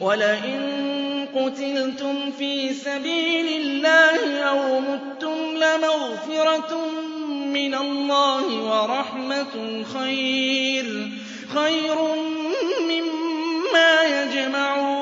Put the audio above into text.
وَلَئِن قُتِلْتُمْ فِي سَبِيلِ اللَّهِ أَوْ مُتُّمْ لَمَغْفِرَةٌ مِّنَ اللَّهِ وَرَحْمَةٌ خَيْرٌ مِّمَّا يَجْمَعُونَ